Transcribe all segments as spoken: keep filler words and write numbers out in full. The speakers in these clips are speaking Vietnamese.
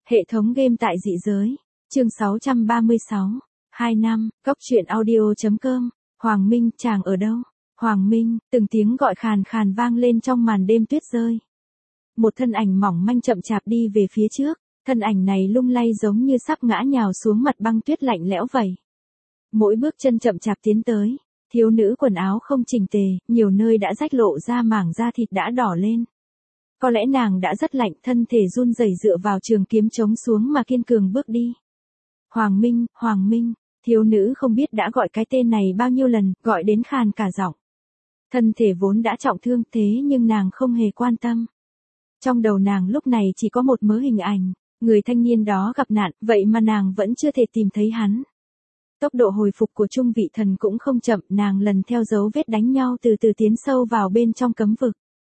Hệ thống game tại dị giới. Chương sáu trăm ba mươi sáu. Hai năm, Cốc truyện audio chấm com. Hoàng Minh, chàng ở đâu? Hoàng Minh, từng tiếng gọi khàn khàn vang lên trong màn đêm tuyết rơi. Một thân ảnh mỏng manh chậm chạp đi về phía trước, thân ảnh này lung lay giống như sắp ngã nhào xuống mặt băng tuyết lạnh lẽo vậy. Mỗi bước chân chậm chạp tiến tới, thiếu nữ quần áo không chỉnh tề, nhiều nơi đã rách lộ ra mảng da thịt đã đỏ lên. Có lẽ nàng đã rất lạnh, thân thể run rẩy dựa vào trường kiếm chống xuống mà kiên cường bước đi. Hoàng Minh, Hoàng Minh, thiếu nữ không biết đã gọi cái tên này bao nhiêu lần, gọi đến khàn cả giọng. Thân thể vốn đã trọng thương thế nhưng nàng không hề quan tâm. Trong đầu nàng lúc này chỉ có một mớ hình ảnh, người thanh niên đó gặp nạn, vậy mà nàng vẫn chưa thể tìm thấy hắn. Tốc độ hồi phục của Trung Vị Thần cũng không chậm, nàng lần theo dấu vết đánh nhau từ từ tiến sâu vào bên trong cấm vực.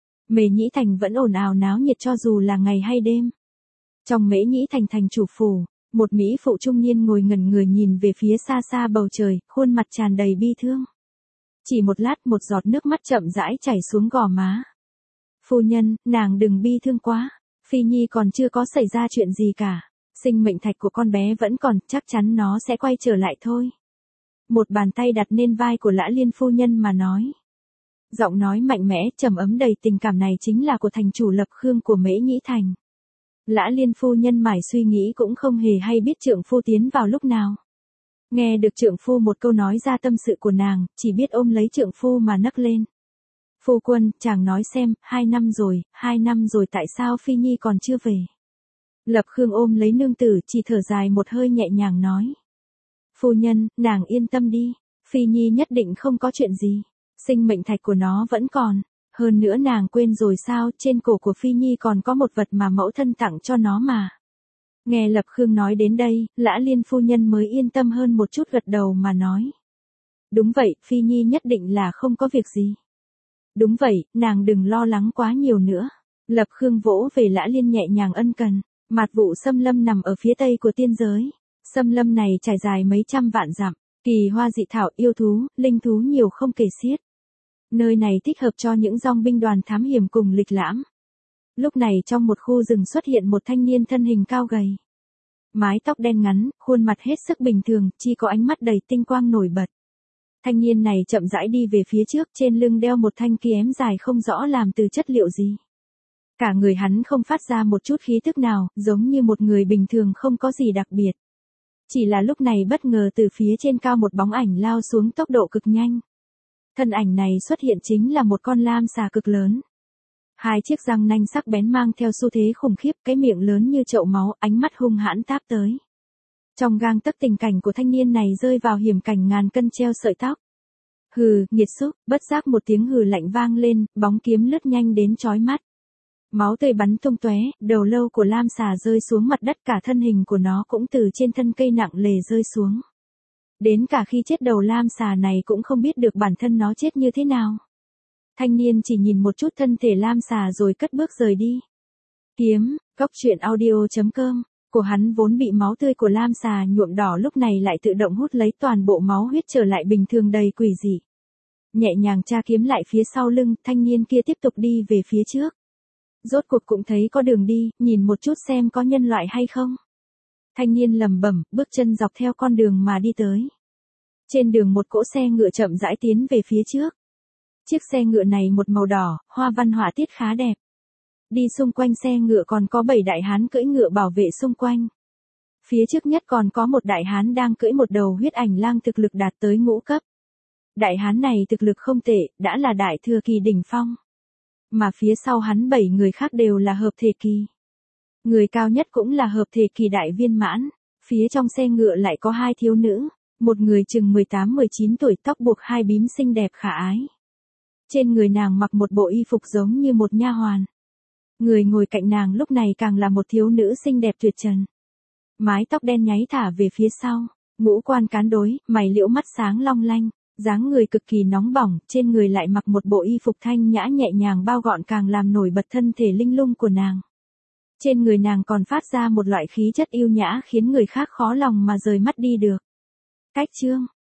Mễ Nhĩ Thành vẫn ồn ào náo nhiệt cho dù là ngày hay đêm. Trong Mễ Nhĩ Thành thành chủ phủ, một mỹ phụ trung niên ngồi ngẩn người nhìn về phía xa xa bầu trời, khuôn mặt tràn đầy bi thương. Chỉ một lát một giọt nước mắt chậm rãi chảy xuống gò má. Phu nhân, nàng đừng bi thương quá, Phi Nhi còn chưa có xảy ra chuyện gì cả. Sinh mệnh thạch của con bé vẫn còn, chắc chắn nó sẽ quay trở lại thôi. Một bàn tay đặt lên vai của Lã Liên phu nhân mà nói. Giọng nói mạnh mẽ, trầm ấm đầy tình cảm này chính là của thành chủ Lập Khương của Mễ Nhĩ Thành. Lã Liên phu nhân mải suy nghĩ cũng không hề hay biết trượng phu tiến vào lúc nào. Nghe được trượng phu một câu nói ra tâm sự của nàng, chỉ biết ôm lấy trượng phu mà nấc lên. Phu quân, chàng nói xem, hai năm rồi, hai năm rồi tại sao Phi Nhi còn chưa về? Lập Khương ôm lấy nương tử, chỉ thở dài một hơi nhẹ nhàng nói. Phu nhân, nàng yên tâm đi, Phi Nhi nhất định không có chuyện gì. Sinh mệnh thạch của nó vẫn còn. Hơn nữa nàng quên rồi sao, trên cổ của Phi Nhi còn có một vật mà mẫu thân tặng cho nó mà. Nghe Lập Khương nói đến đây, Lã Liên phu nhân mới yên tâm hơn một chút, gật đầu mà nói. Đúng vậy, Phi Nhi nhất định là không có việc gì. Đúng vậy, nàng đừng lo lắng quá nhiều nữa. Lập Khương vỗ về Lã Liên nhẹ nhàng ân cần. Mạt Vụ Xâm Lâm nằm ở phía tây của tiên giới. Xâm lâm này trải dài mấy trăm vạn dặm, kỳ hoa dị thảo, yêu thú, linh thú nhiều không kể xiết. Nơi này thích hợp cho những dòng binh đoàn thám hiểm cùng lịch lãm. Lúc này trong một khu rừng xuất hiện một thanh niên thân hình cao gầy. Mái tóc đen ngắn, khuôn mặt hết sức bình thường, chỉ có ánh mắt đầy tinh quang nổi bật. Thanh niên này chậm rãi đi về phía trước, trên lưng đeo một thanh kiếm dài không rõ làm từ chất liệu gì. Cả người hắn không phát ra một chút khí tức nào, giống như một người bình thường không có gì đặc biệt. Chỉ là lúc này bất ngờ từ phía trên cao một bóng ảnh lao xuống tốc độ cực nhanh. Thân ảnh này xuất hiện chính là một con lam xà cực lớn. Hai chiếc răng nanh sắc bén mang theo xu thế khủng khiếp, cái miệng lớn như chậu máu, ánh mắt hung hãn táp tới. Trong gang tấc tình cảnh của thanh niên này rơi vào hiểm cảnh ngàn cân treo sợi tóc. Hừ, nghiệt xúc, bất giác một tiếng hừ lạnh vang lên, bóng kiếm lướt nhanh đến chói mắt. Máu tươi bắn tung tóe, đầu lâu của lam xà rơi xuống mặt đất, cả thân hình của nó cũng từ trên thân cây nặng lề rơi xuống. Đến cả khi chết đầu lam xà này cũng không biết được bản thân nó chết như thế nào. Thanh niên chỉ nhìn một chút thân thể lam xà rồi cất bước rời đi. Kiếm, Cốc truyện audio chấm com, của hắn vốn bị máu tươi của lam xà nhuộm đỏ lúc này lại tự động hút lấy toàn bộ máu huyết trở lại bình thường đầy quỷ dị. Nhẹ nhàng tra kiếm lại phía sau lưng, thanh niên kia tiếp tục đi về phía trước. Rốt cuộc cũng thấy có đường đi, nhìn một chút xem có nhân loại hay không. Thanh niên lẩm bẩm, bước chân dọc theo con đường mà đi tới. Trên đường một cỗ xe ngựa chậm rãi tiến về phía trước. Chiếc xe ngựa này một màu đỏ, hoa văn họa tiết khá đẹp. Đi xung quanh xe ngựa còn có bảy đại hán cưỡi ngựa bảo vệ xung quanh. Phía trước nhất còn có một đại hán đang cưỡi một đầu huyết ảnh lang thực lực đạt tới ngũ cấp. Đại hán này thực lực không tệ, đã là đại thừa kỳ đỉnh phong. Mà phía sau hắn bảy người khác đều là hợp thể kỳ. Người cao nhất cũng là hợp thể kỳ đại viên mãn. Phía trong xe ngựa lại có hai thiếu nữ. Một người chừng mười tám mười chín tuổi, tóc buộc hai bím xinh đẹp khả ái. Trên người nàng mặc một bộ y phục giống như một nha hoàn. Người ngồi cạnh nàng lúc này càng là một thiếu nữ xinh đẹp tuyệt trần. Mái tóc đen nháy thả về phía sau, ngũ quan cán đối, mày liễu mắt sáng long lanh, dáng người cực kỳ nóng bỏng, trên người lại mặc một bộ y phục thanh nhã nhẹ nhàng bao gọn càng làm nổi bật thân thể linh lung của nàng. Trên người nàng còn phát ra một loại khí chất yêu nhã khiến người khác khó lòng mà rời mắt đi được. Cách chương